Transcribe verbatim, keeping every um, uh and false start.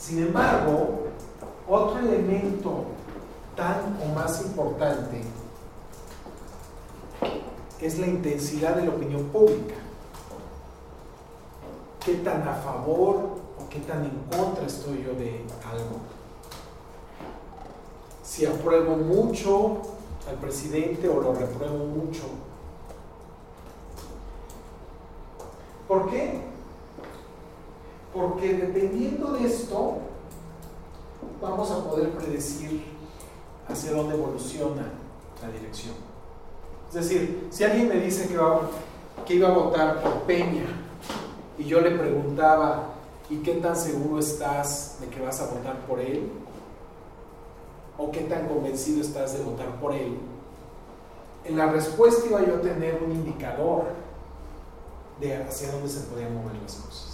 Sin embargo, otro elemento tan o más importante es la intensidad de la opinión pública. ¿Qué tan a favor o qué tan en contra estoy yo de algo? Si apruebo mucho al presidente o lo repruebo mucho. ¿Por qué? Porque dependiendo de esto, vamos a poder predecir hacia dónde evoluciona la dirección. Es decir, si alguien me dice que, va, que iba a votar por Peña y yo le preguntaba, ¿y qué tan seguro estás de que vas a votar por él? ¿O qué tan convencido estás de votar por él? En la respuesta iba yo a tener un indicador de hacia dónde se podían mover las cosas.